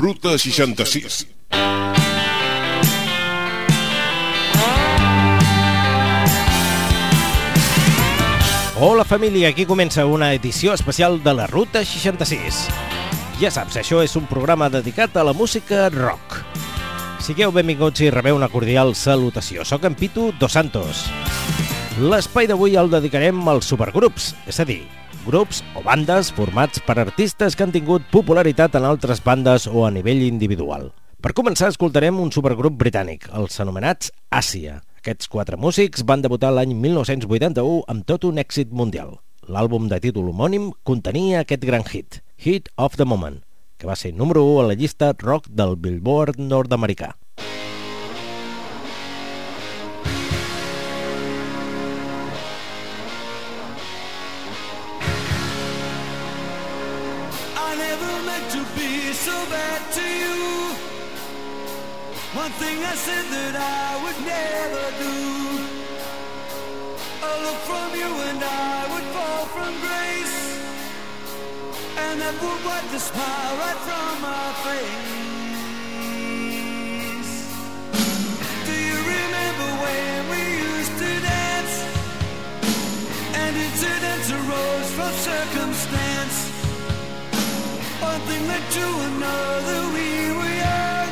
Ruta 66. Hola família, aquí comença una edició especial de la Ruta 66. Ja saps, això és un programa dedicat a la música rock. Sigueu benvinguts i rebeu una cordial salutació. Soc en Pitu Dos Santos. L'espai d'avui el dedicarem als supergrups, és a dir, grups o bandes formats per artistes que han tingut popularitat en altres bandes o a nivell individual. Per començar, escoltarem un supergrup britànic, els anomenats Àsia. Aquests 4 músics van debutar l'any 1981 amb tot un èxit mundial. L'àlbum de títol homònim contenia aquest gran hit, Heat of the Moment, que va ser número 1 a la llista rock del Billboard nord-americà. One thing I said that I would never do. A look from you and I would fall from grace, and that would wipe the smile right from my face. Do you remember when we used to dance, and incidents arose from circumstance? One thing led to another, we were young,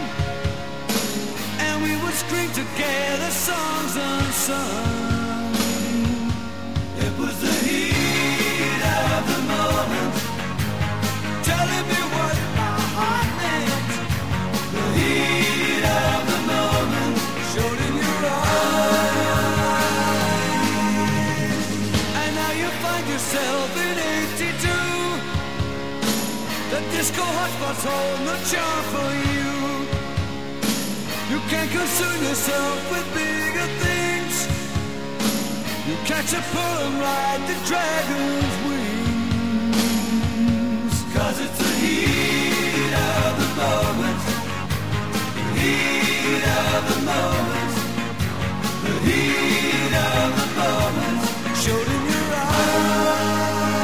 we would scream together songs unsung. It was the heat of the moment, telling me what my heart meant. The heat of the moment showed in your eyes. And now you find yourself in 82. The disco hotspots hold no charm for you. You can't concern yourself with bigger things. You catch a pull and ride the dragon's wings. 'Cause it's the heat of the moment, the heat of the moment, the heat of the moment showed in your eyes.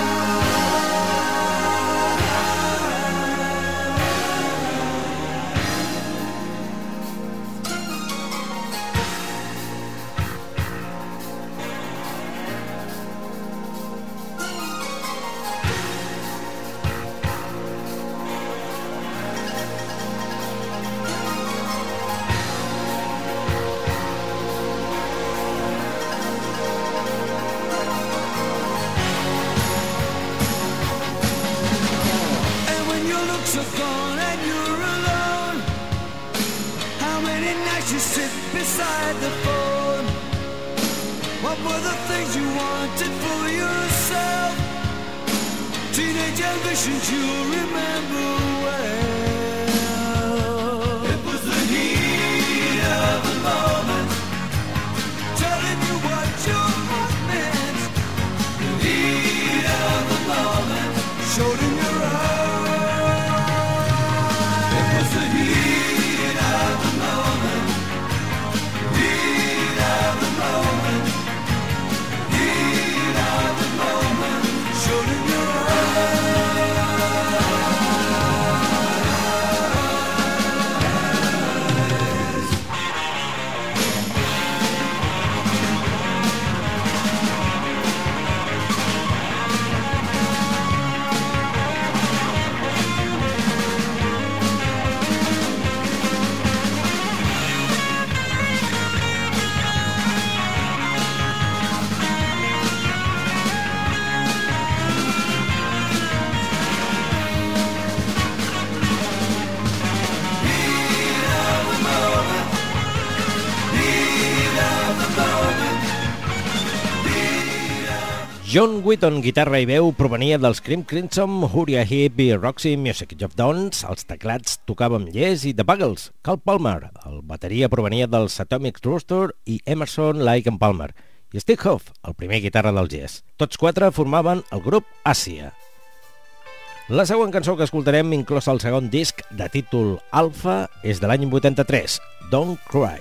Are gone and you're alone. How many nights you sit beside the phone? What were the things you wanted for yourself? Teenage ambitions you remember well. It was the heat of the moment, telling you what your heart meant. The heat of the moment showed in your eyes. John Wetton, guitarra i veu, provenia dels Cream Crimson, Uriah Heep i Roxy Music. Geoff Downes, els teclats, tocava amb Yes i The Buggles. Carl Palmer, el bateria, provenia dels Atomic Rooster i Emerson, Lake and Palmer. I Steve Howe, el primer guitarra del Yes. Tots 4 formaven el grup Àsia. La següent cançó que escoltarem, inclòs al segon disc de títol Alpha, és de l'any 83, Don't Cry.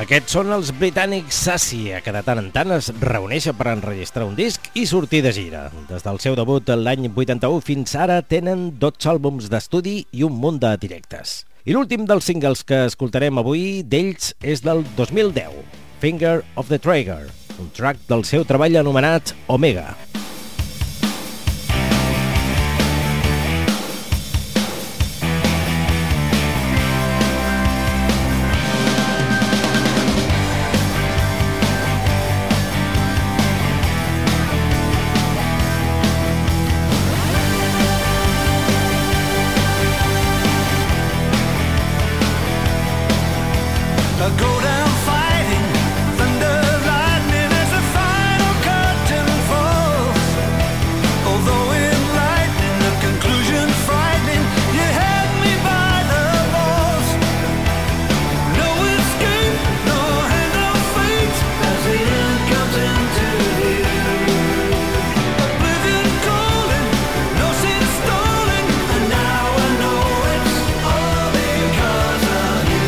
Aquests són els britànics Sasia, que de tant en tant es reuneixen per enregistrar un disc i sortir de gira. Des del seu debut l'any 81 fins ara tenen 12 àlbums d'estudi i un munt de directes. I l'últim dels singles que escoltarem avui d'ells és del 2010, Finger of the Trigger, un track del seu treball anomenat Omega. Go down fighting, thunder, lightning as the final curtain falls. Although enlightening, the conclusion frightening, you had me by the balls. No escape, no hand of fate, as the end comes into view. Oblivion calling, no sense stalling, and now I know it's all because of you.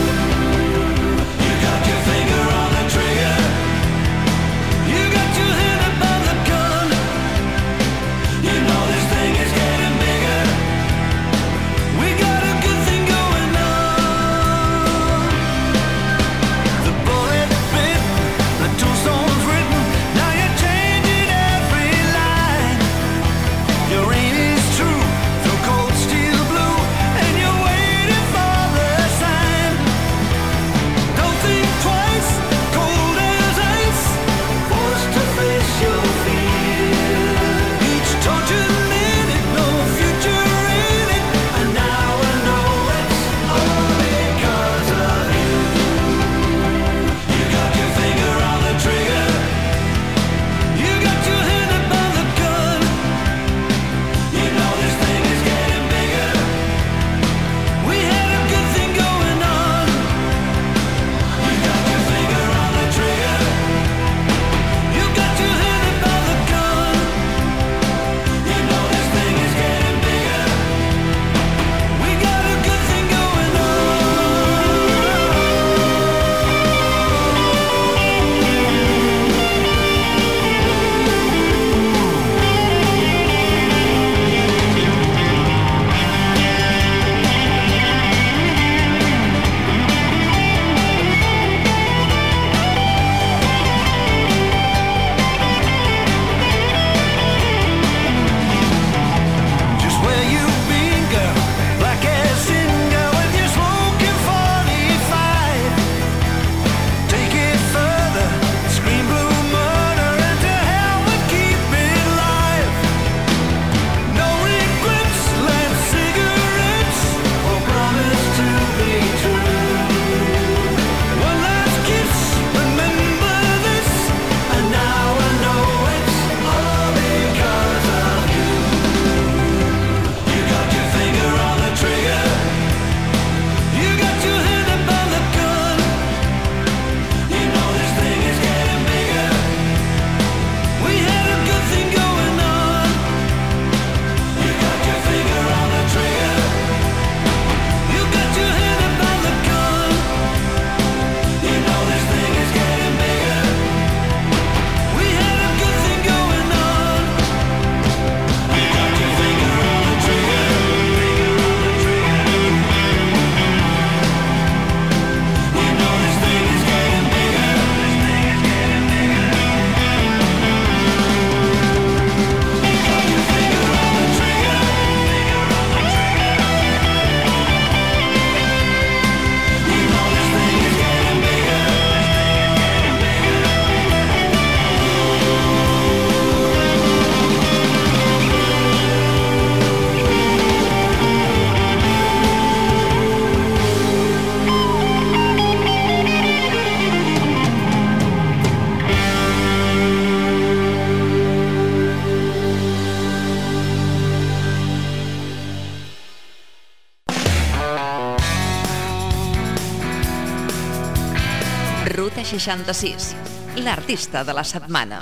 Ruta 66, l'artista de la setmana.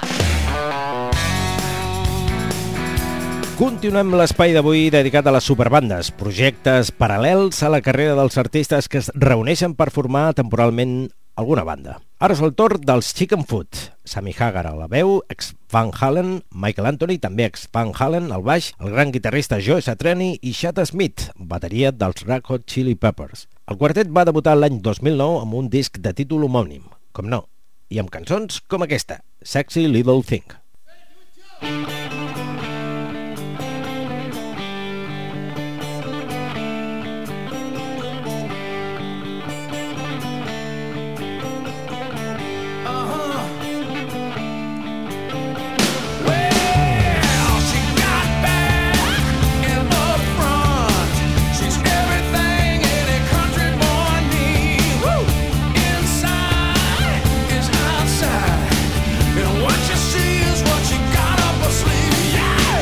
Continuem l'espai d'avui dedicat a les superbandes, projectes paral·lels a la carrera dels artistes que es reuneixen per formar temporalment alguna banda. Ara és el torn dels Chicken Foot. Sammy Hagar a la veu, ex Van Halen, Michael Anthony, també ex Van Halen, al baix, el gran guitarrista Joe Satriani i Chad Smith, bateria dels Red Hot Chili Peppers. El quartet va debutar l'any 2009 amb un disc de títol homònim, com no, i amb cançons com aquesta, Sexy Little Thing. What you see is what you got up a sleeve.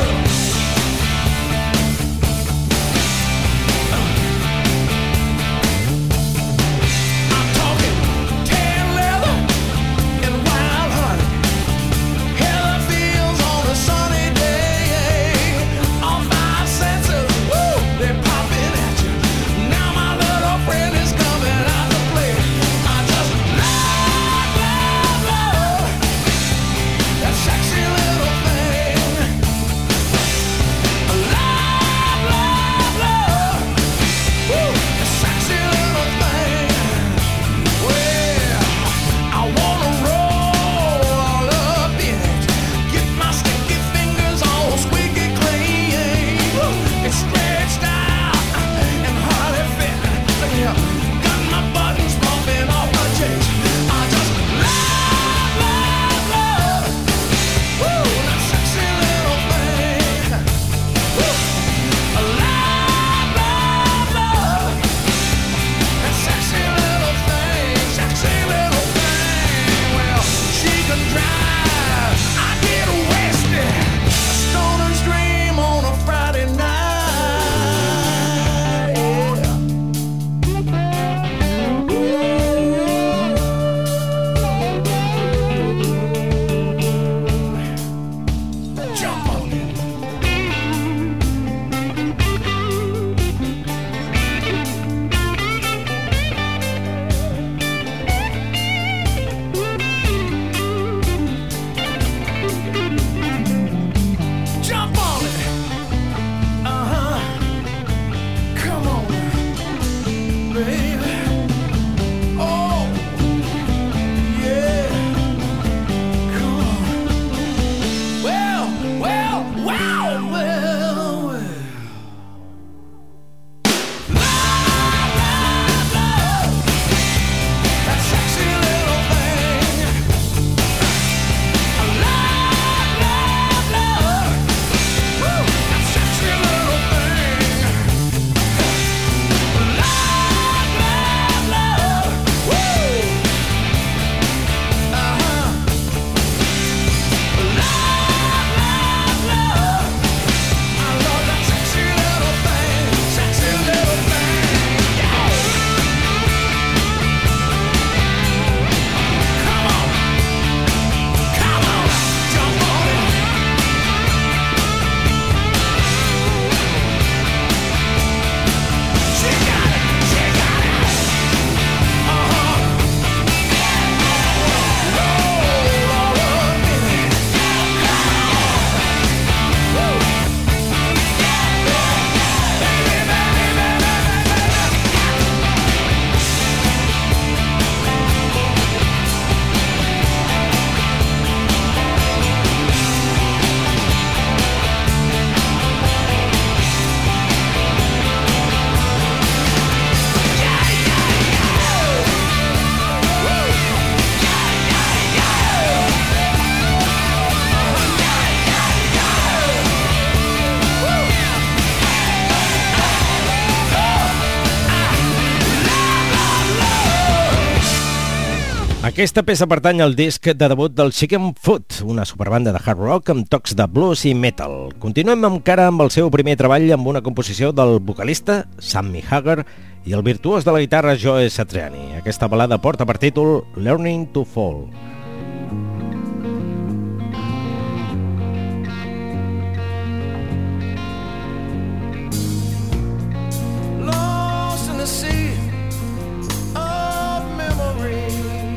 Aquesta peça pertany al disc de debut del Chicken Foot, una superbanda de hard rock amb tocs de blues i metal. Continuem encara amb el seu primer treball amb una composició del vocalista Sammy Hagar i el virtuós de la guitarra Joe Satriani. Aquesta balada porta per títol Learning to Fall. Lost in the sea of memory,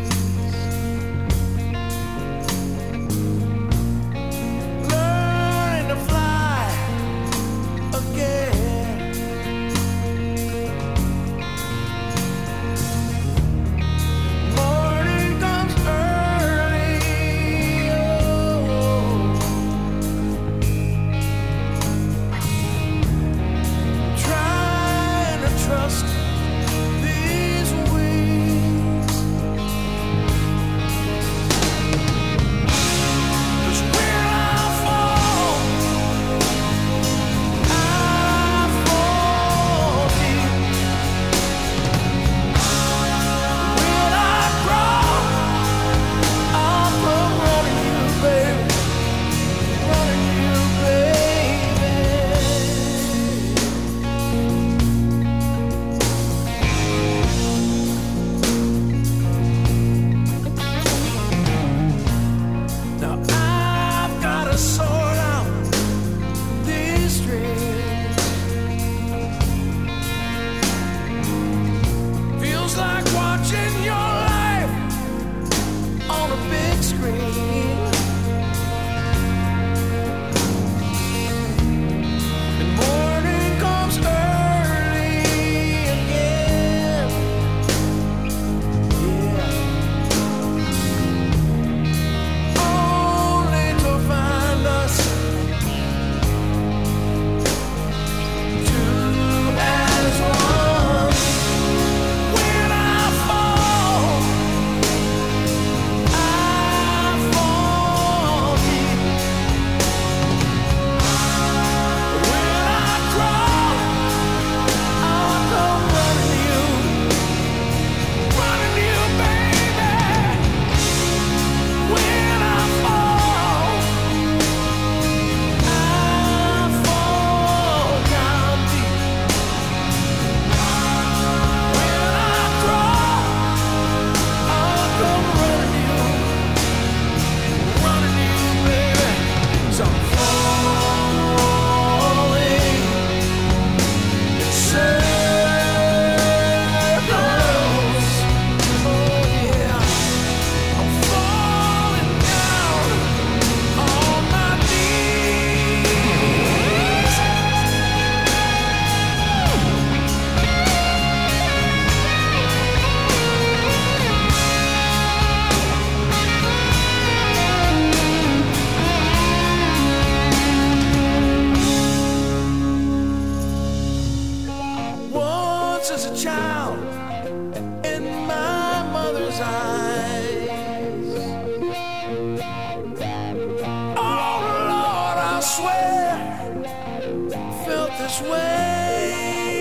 this way.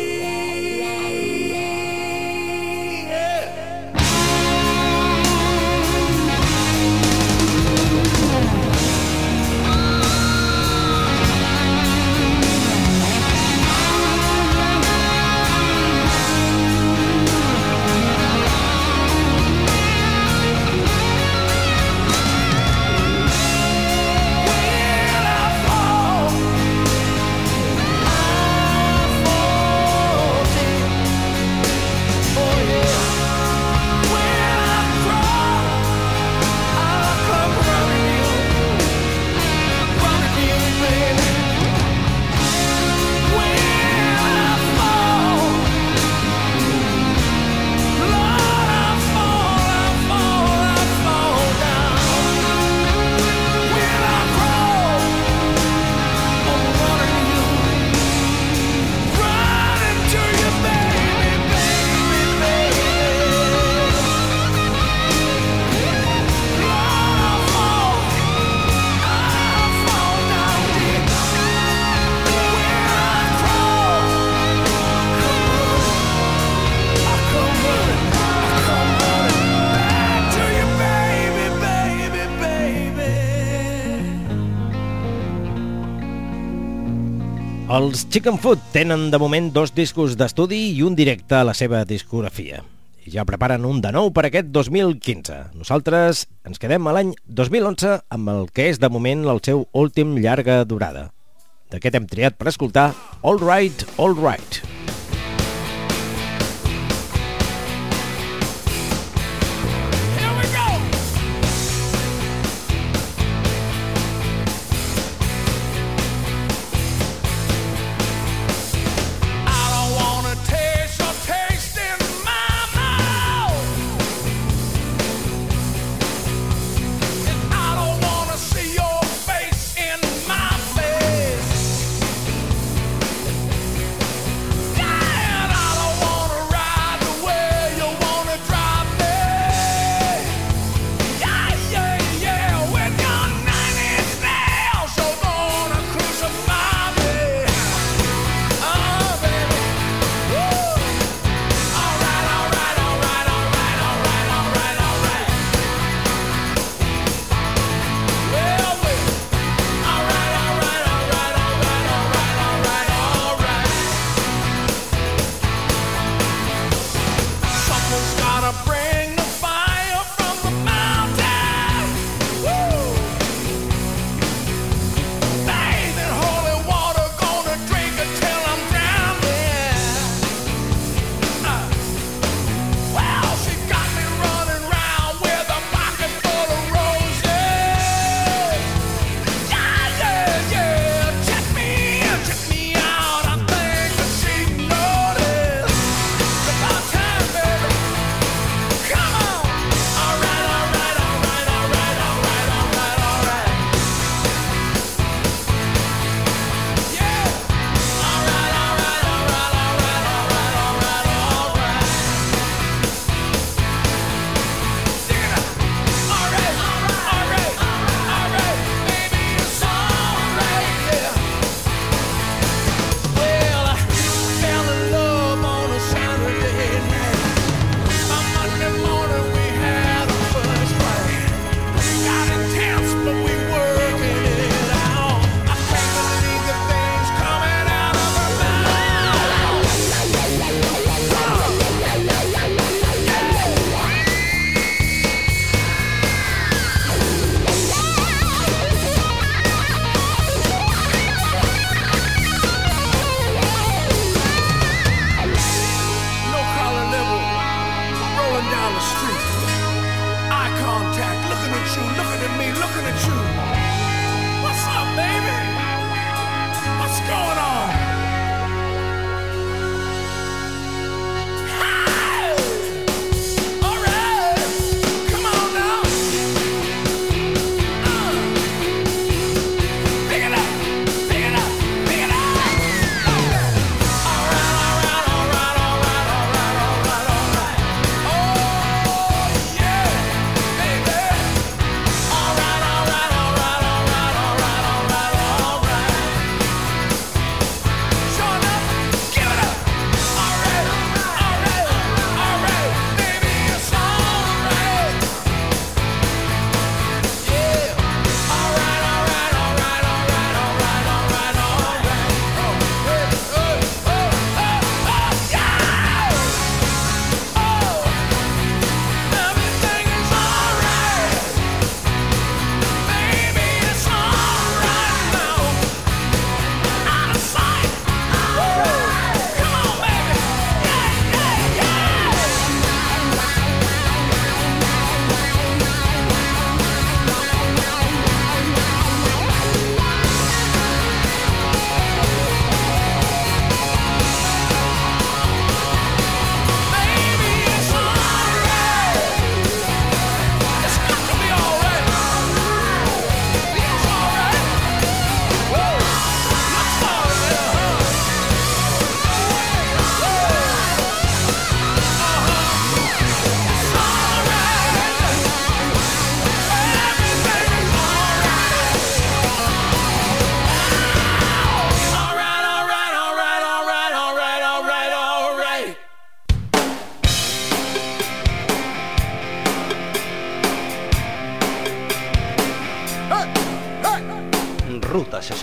Els Chicken Food tenen de moment 2 discos d'estudi i un directe a la seva discografia. I ja preparen un de nou per aquest 2015. Nosaltres ens quedem a l'any 2011 amb el que és de moment el seu últim llarga durada. D'aquest hem triat per escoltar All Right, All Right.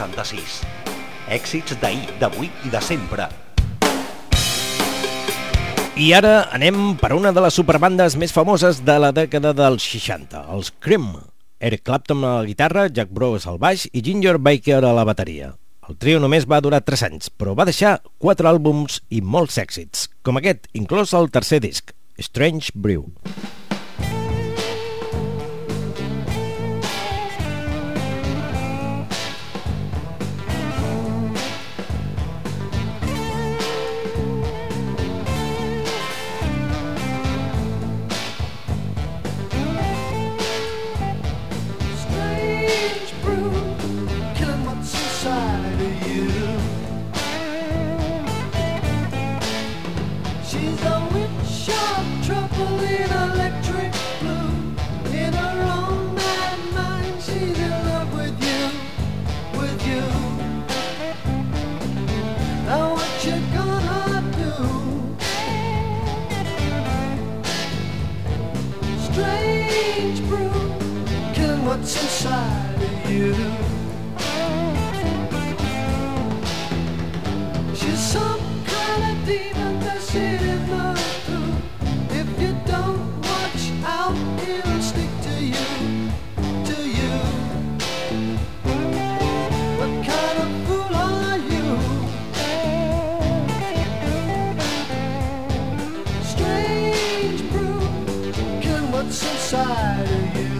66. Èxits d'ahir, d'avui i de sempre. I ara anem per una de les superbandes més famoses de la dècada dels 60, els Cream. Eric Clapton a la guitarra, Jack Bruce al baix i Ginger Baker a la bateria. El trio només va durar 3 anys, però va deixar 4 àlbums i molts èxits, com aquest, inclòs el tercer disc, Strange Brew. What's inside of you? She's some kind of demon that's in the food. If you don't watch out, it'll stick to you, to you. What kind of fool are you? Strange brew, killing what's inside of you.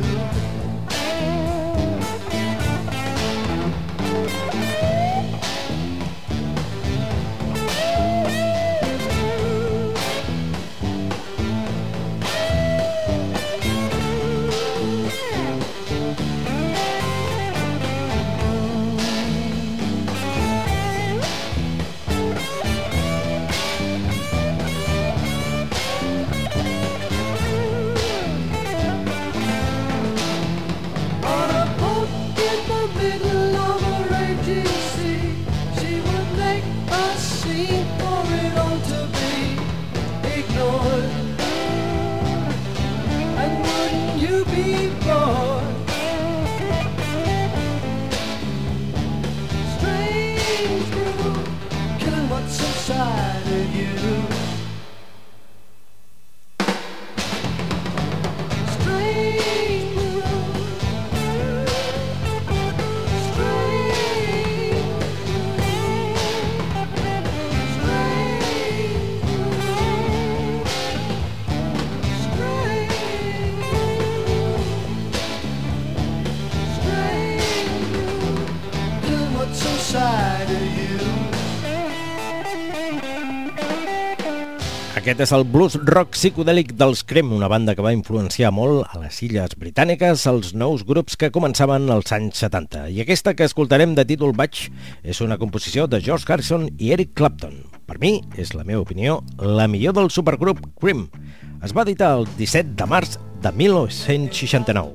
Aquest és el blues rock psicodèlic dels Cream, una banda que va influenciar molt a les illes britàniques els nous grups que començaven als anys 70. I aquesta que escoltarem de títol Batch és una composició de George Harrison i Eric Clapton. Per mi, és la meva opinió, la millor del supergrup Cream. Es va editar el 17 de març de 1969.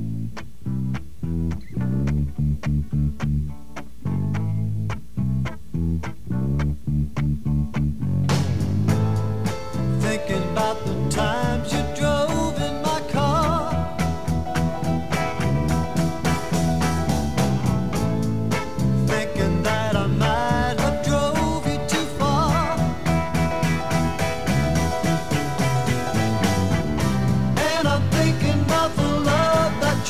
About the times you drove in my car, thinking that I might have drove you too far, and I'm thinking about the love that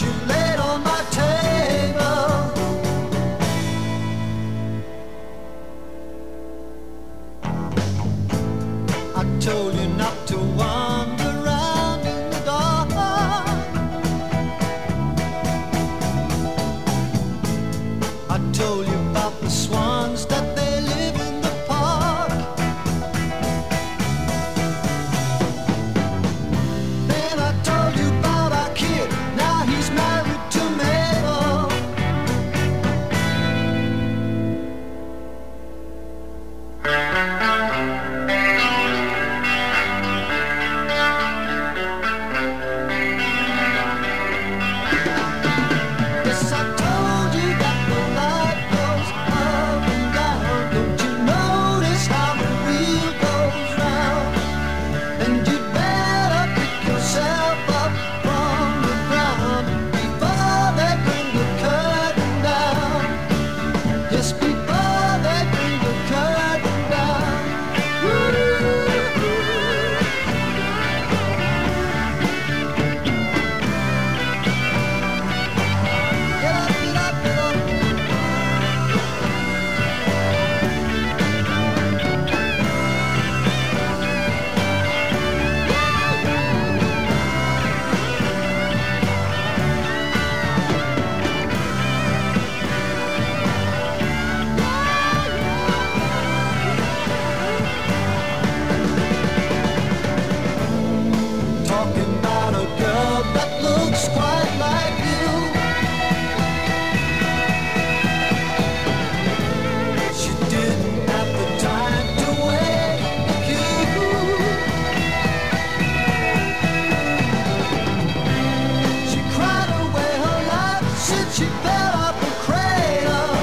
just before they bring the curtain down. Get up, get up, get up. Talking about a girl that looks quite like you. She didn't have the time to wake you. She cried away her life since she fell off the cradle.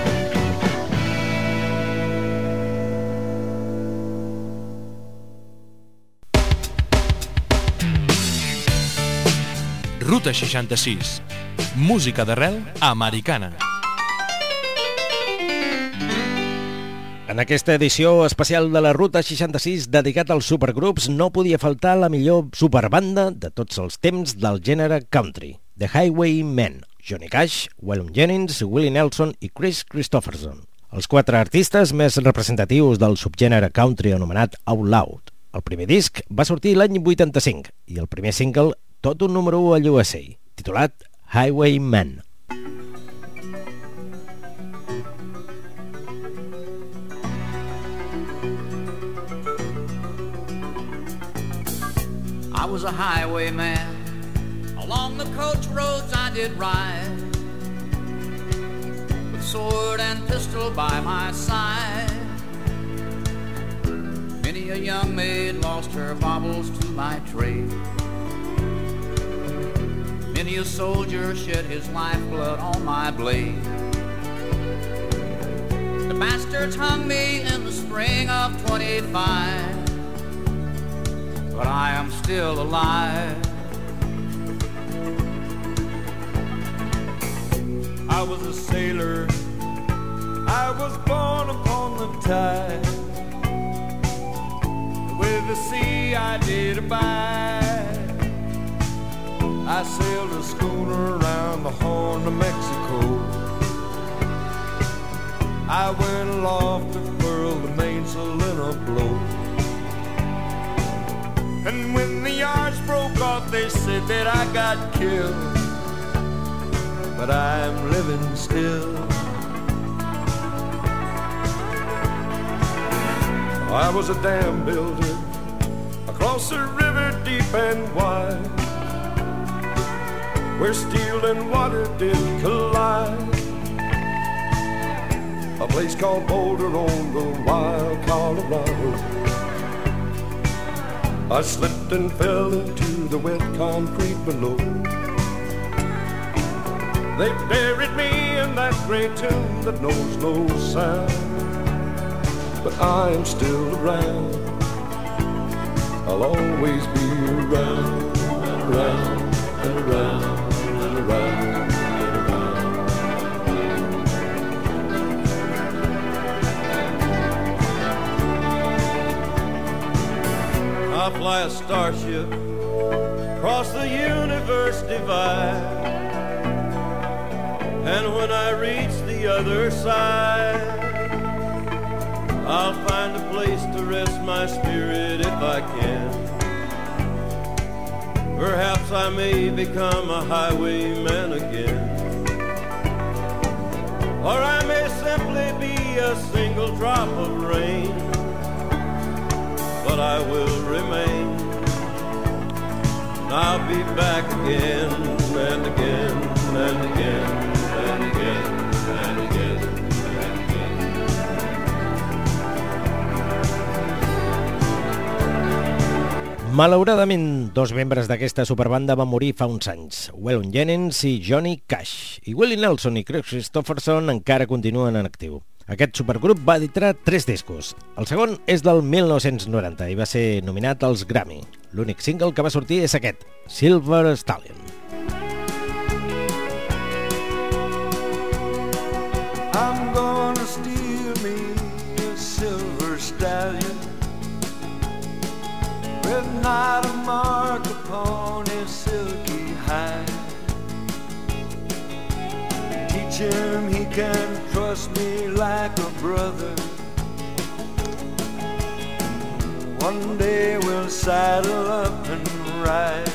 Ruta 66. Música d'arrel americana. En aquesta edició especial de la Ruta 66 dedicat als supergrups no podia faltar la millor superbanda de tots els temps del gènere country, The Highwaymen, Johnny Cash, Waylon Jennings, Willie Nelson i Chris Christopherson, els 4 artistes més representatius del subgènere country anomenat Out Loud. El primer disc va sortir l'any 85 i el primer single tot un número 1 a USA, titulat Highwaymen. I was a highwayman. Along the coach roads I did ride, with sword and pistol by my side. Many a young maid lost her baubles to my trade. Many a soldier shed his lifeblood on my blade. The bastards hung me in the spring of 25, but I am still alive. I was a sailor, I was born upon the tide. With the sea I did abide. I sailed a schooner around the Horn of Mexico. I went aloft to furl the mainsail in a blow. And when the yards broke off, they said that I got killed. But I'm living still. I was a dam builder across a river deep and wide, where steel and water did collide. A place called Boulder on the wild Colorado. I slipped and fell into the wet concrete below. They buried me in that great tomb that knows no sound. But I am still around. I'll always be around, around, and around, and around, and around. I fly a starship across the universe divide, and when I reach the other side, I'll find a place to rest my spirit if I can. Perhaps I may become a highwayman again, or I may simply be a single drop of rain, but I will remain. And I'll be back again and again and again and again and again. Malauradament, 2 membres d'aquesta superbanda van morir fa uns anys, Waylon Jennings i Johnny Cash, i Willie Nelson i Chris Christopherson encara continuen en actiu. Aquest supergrup va editar 3 discos. El segon és del 1990 i va ser nominat als Grammy. L'únic single que va sortir és aquest, Silver Stallion. I'm gonna but not a mark upon his silky hide. Teach him he can trust me like a brother. One day we'll saddle up and ride.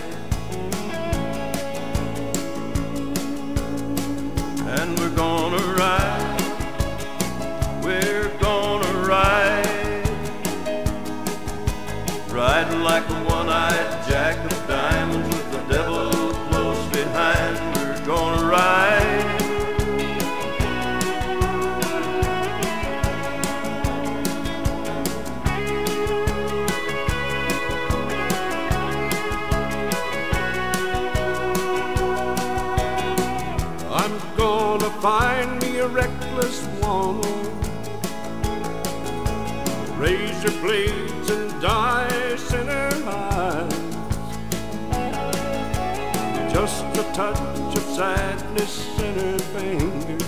And we're gonna ride, we're gonna ride, riding like a one-eyed jack of diamonds with the devil close behind. We're gonna ride. Find me a reckless woman, razor blades and dice in her eyes, just a touch of sadness in her fingers,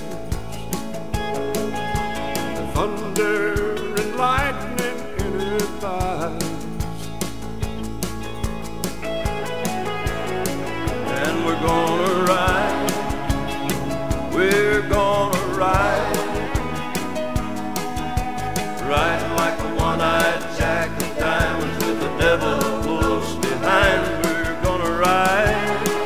thunder and lightning in her thighs. And we're gonna ride, we're gonna ride, riding like a one-eyed jack of diamonds with the devil close behind. We're gonna ride.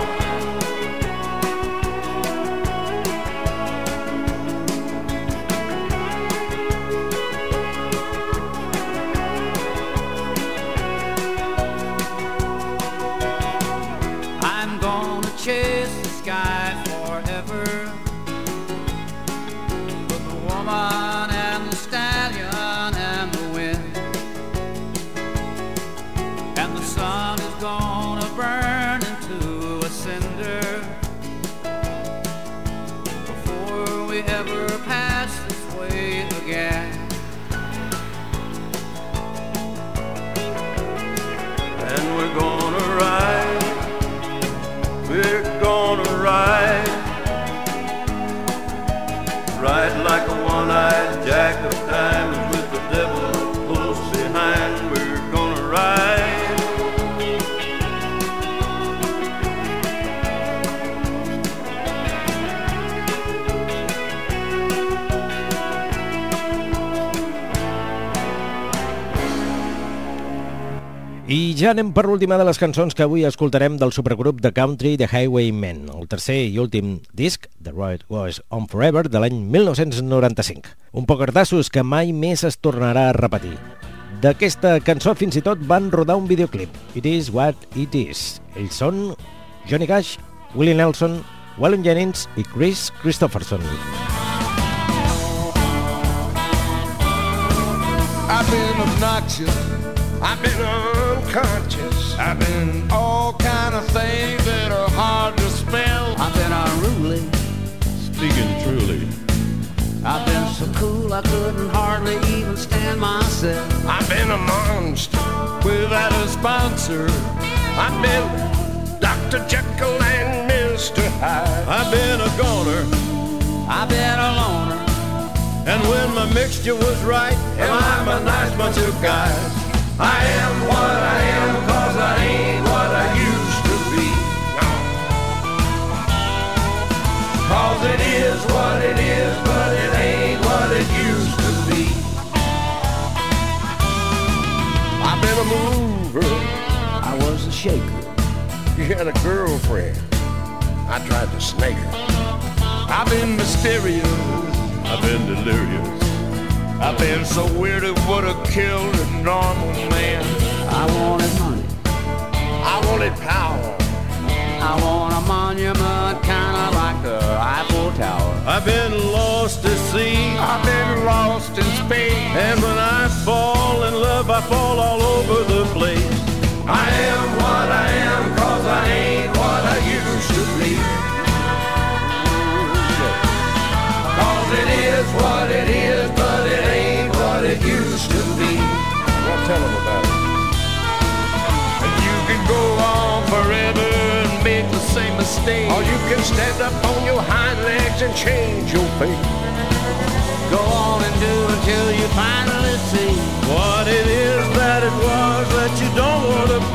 I'm gonna chase the sky forever, and the stallion and the wind, and the sun is gonna burn into a cinder before we ever pass this way again. And we're gonna ride, we're gonna ride, ride like a one-eyed jack of diamonds with the devil close behind. We're gonna ride. I ja anem per l'última de les cançons que avui escoltarem del supergrup de country The Highwaymen, el tercer i últim disc, The Road Goes On Forever, de l'any 1995. Un pocartassos que mai més es tornarà a repetir. D'aquesta cançó fins i tot van rodar un videoclip, It Is What It Is. Ells són Johnny Cash, Willie Nelson, Waylon Jennings i Chris Christopherson. I've been obnoxious, I've been unconscious, I've been all kind of things that are hard to spell. I've been unruly, Speaking truly, I've been so cool I couldn't hardly even stand myself. I've been a monster without a sponsor. I've been Dr. Jekyll and Mr. Hyde. I've been a goner, I've been a loner, and when my mixture was right, and I'm a nice bunch of guys. I am what I am, 'cause I ain't what I used to be. No. 'Cause it is what it is, but it ain't what it used to be. I've been a mover, I was a shaker. you had a girlfriend, I tried to snake her. I've been mysterious, I've been delirious, I've been so weird it would have killed a normal man. I wanted money, I wanted power, I want a monument, kinda like the Eiffel Tower. I've been lost at sea, I've been lost in space, and when I fall in love, I fall all over the place. I am what I am, 'cause I ain't what I used to be. 'Cause it is what it is, but it ain't what it used to be. Well, tell them about it. And you can go on forever and make the same mistake, Or you can stand up on your hind legs and change your fate. Go on and do until you finally see what it is that it was that you don't want to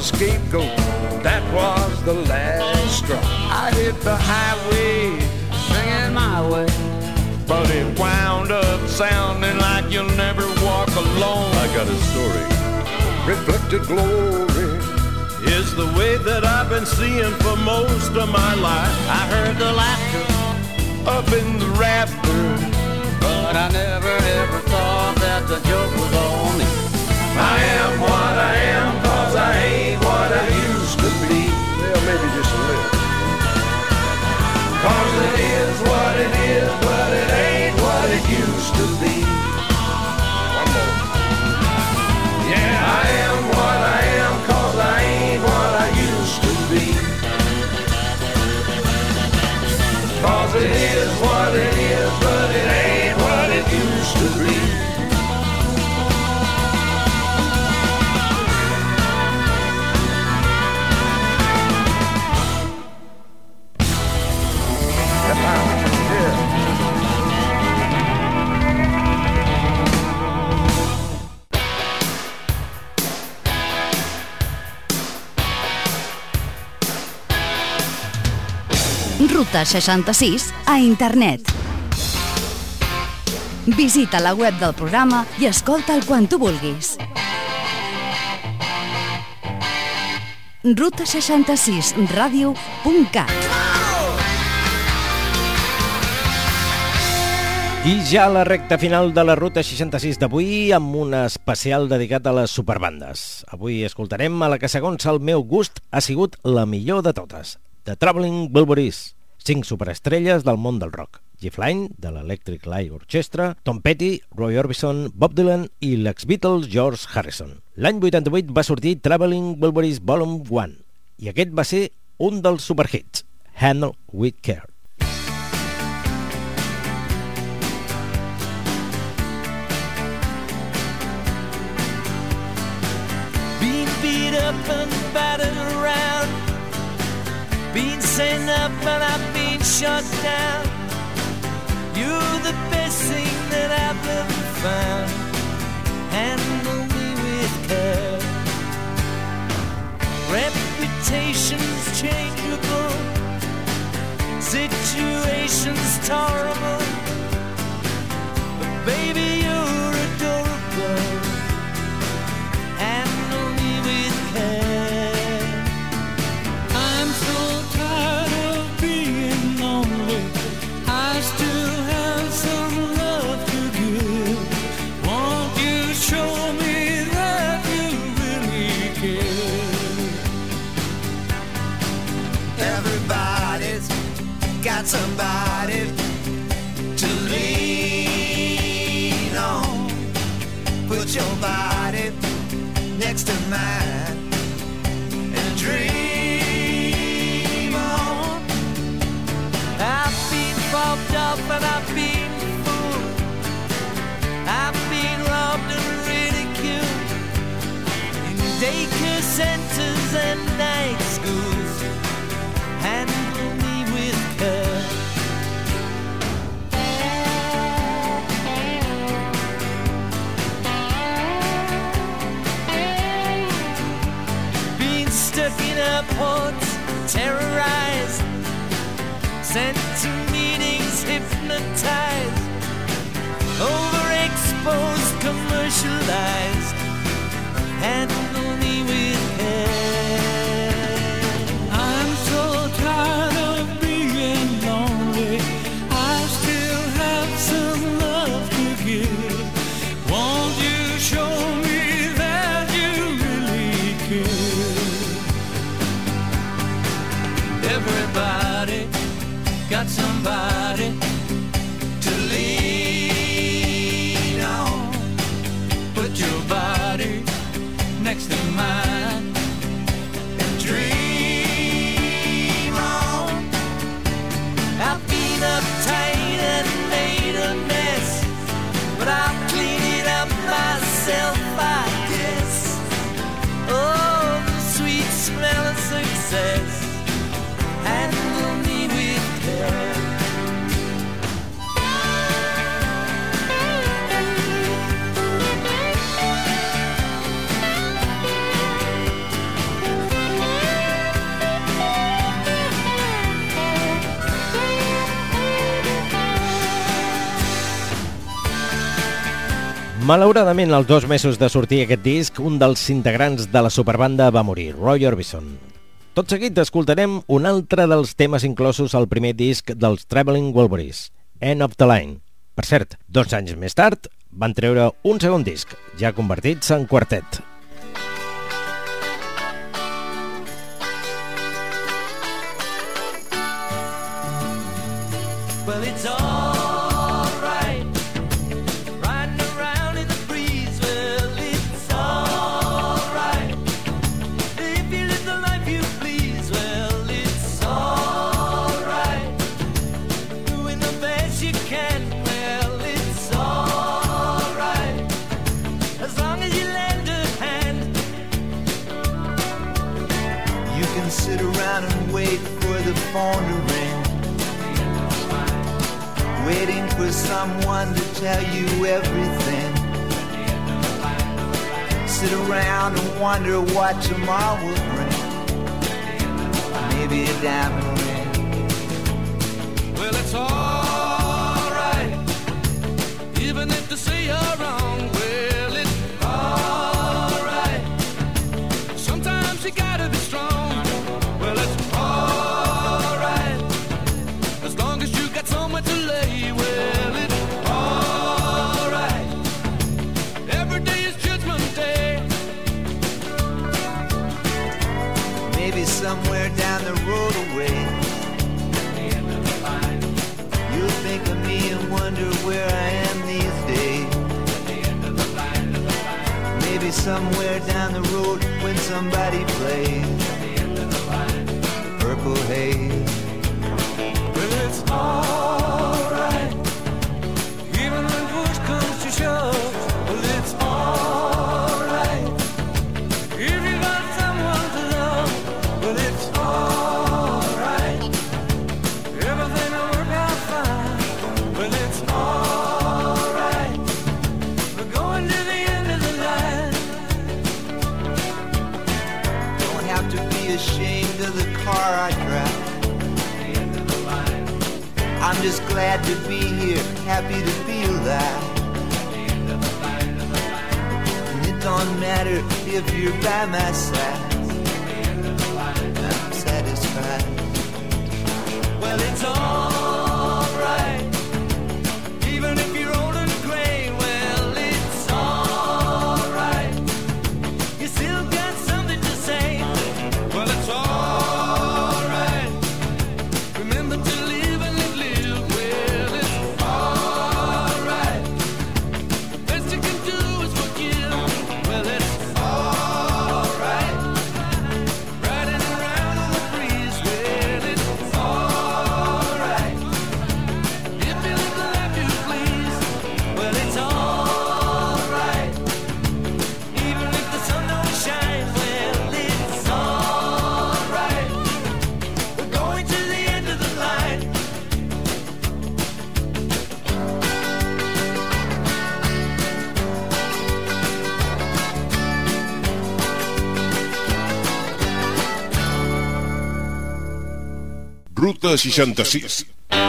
scapegoat. That was the last straw. I hit the highway singing my way, but it wound up sounding like you'll never walk alone. I got a story. Reflected glory Is the way that I've been seeing for most of my life. I heard the laughter, up in the rafters, but I never ever thought that the joke was on me. I am what I am, 'cause I ain't what I used to be. Well, maybe just a little. 'Cause it is what it is, but it ain't what it used to be. One more. Yeah, I am what I am, 'cause I ain't what I used to be. 'Cause it is what it is, but it ain't what it used to be. Ruta 66 a internet. Visita la web del programa i escolta'l quan tu vulguis. ruta66radio.cat. I ja la recta final de la Ruta 66 d'avui amb un especial dedicat a les superbandes. Avui escoltarem a la que, segons el meu gust, ha sigut la millor de totes, The Traveling Wilburys, 5 superestrelles del món del rock. Jeff Lynne, de l'Electric Light Orchestra, Tom Petty, Roy Orbison, Bob Dylan i l'ex-Beatles George Harrison. L'any 88 va sortir Traveling Wilburys Volume 1 i aquest va ser un dels superhits, Handle with Care. Being beat up and battered around, been sent up and I've been shut down. You're the best thing that I've ever found. Handle me with care. Reputation's changeable, situation's tolerable, but baby you're adorable. Handle me with care. I'm so tired of being lonely. I still have some love to give. Won't you show me that you really care? Everybody's got somebody to lean on. Put your body next to mine and dream on. I've been bobbed up and I've been fooled. I've been robbed and ridiculed in daycare centers and night schools. Handle me with care. Been stuck in airports, terrorized, sent to meetings, hypnotized, overexposed, commercialized. Handle me with care. I'm so tired of being lonely. I still have some love to give. Won't you show me that you really care? Everybody got somebody to lean on. Put your body next to mine and dream on. I've been uptight and made a mess, but I'll clean it up myself, I guess. Oh, the sweet smell of success. Handle me with care. Malauradament, als 2 mesos de sortir aquest disc, un dels integrants de la superbanda va morir, Roy Orbison. Tot seguit escoltarem un altre dels temes inclosos al primer disc dels Traveling Wilburys, End of the Line. Per cert, 2 anys més tard van treure un segon disc, ja convertits en quartet. Well, it's all right, riding around in the breeze. Well, it's all right, if you live the life you please. Well, it's all right, doing the best you can. Well, it's all right, as long as you lend a hand. You can sit around and wait for the phone to ring, waiting for someone to tell you everything. Sit around and wonder what tomorrow will bring. Maybe a diamond ring. Well, it's all right, even if they say you're wrong. Well, it's all right, sometimes you gotta be strong. Well, it's all right, as long as you got somewhere to lay. Somewhere down the road away, you'll think of me and wonder where I am these days. Maybe somewhere down the road when somebody plays Purple Haze. Well, it's all right, even when push comes to shove. Well, it's all right, if you got someone to love. Well, it's all right, everything will work out fine. Well, it's all right, we're going to the end of the line. Don't have to be ashamed of the car I drive. I'm just glad to be here, happy to be alive. And it don't matter if you're by my side, I'm satisfied. Well, it's all right, even if you're old and gray. Well, it's all right, you still got something to say. Well, it's all right, remember to live and live. Well, it's all right, the best you can do is forgive. Well, it's all right, riding around in the breeze. Well, it's all right, if you live the life you please. Well, it's all right, even if the sun don't shine. Well, it's all right, we're going to the end of the line. Ruta 66.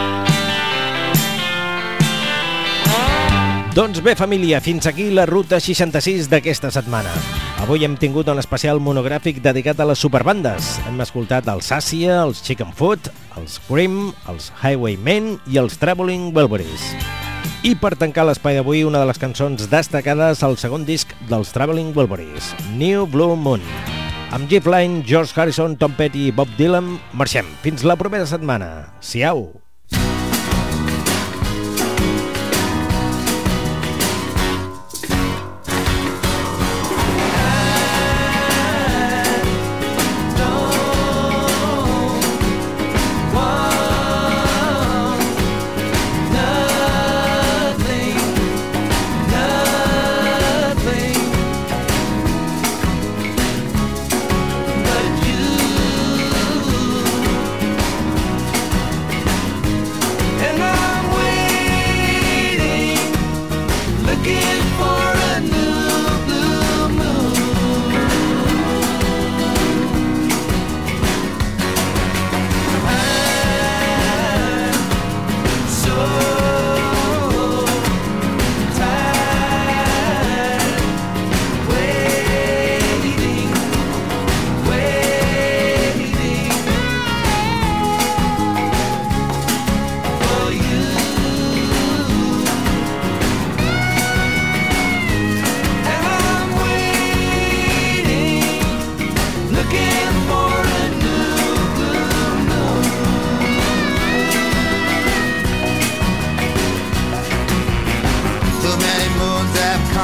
Doncs bé, família, fins aquí la Ruta 66 d'aquesta setmana. Avui hem tingut un especial monogràfic dedicat a les superbandes. Hem escoltat els Sàcia, els Chicken Foot, els Cream, els Highwaymen i els Traveling Wilburys. I per tancar l'espai d'avui, una de les cançons destacades al segon disc dels Traveling Wilburys, New Blue Moon. Amb Jeff Lynne, George Harrison, Tom Petty i Bob Dylan, marxem. Fins la propera setmana. Siau!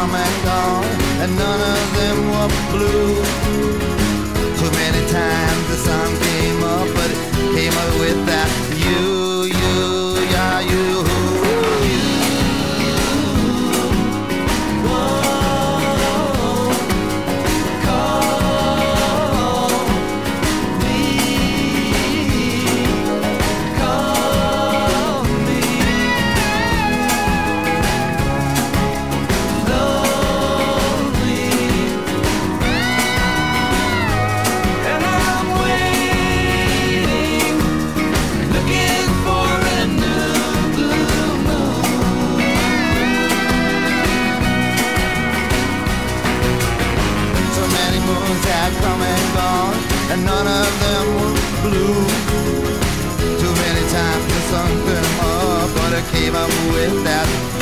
come and gone, and none of them were blue. Too many times the sun came up, but it came up with that you, yeah, you. Come and gone, and none of them were blue. Too many times the sun came up, but it came up with that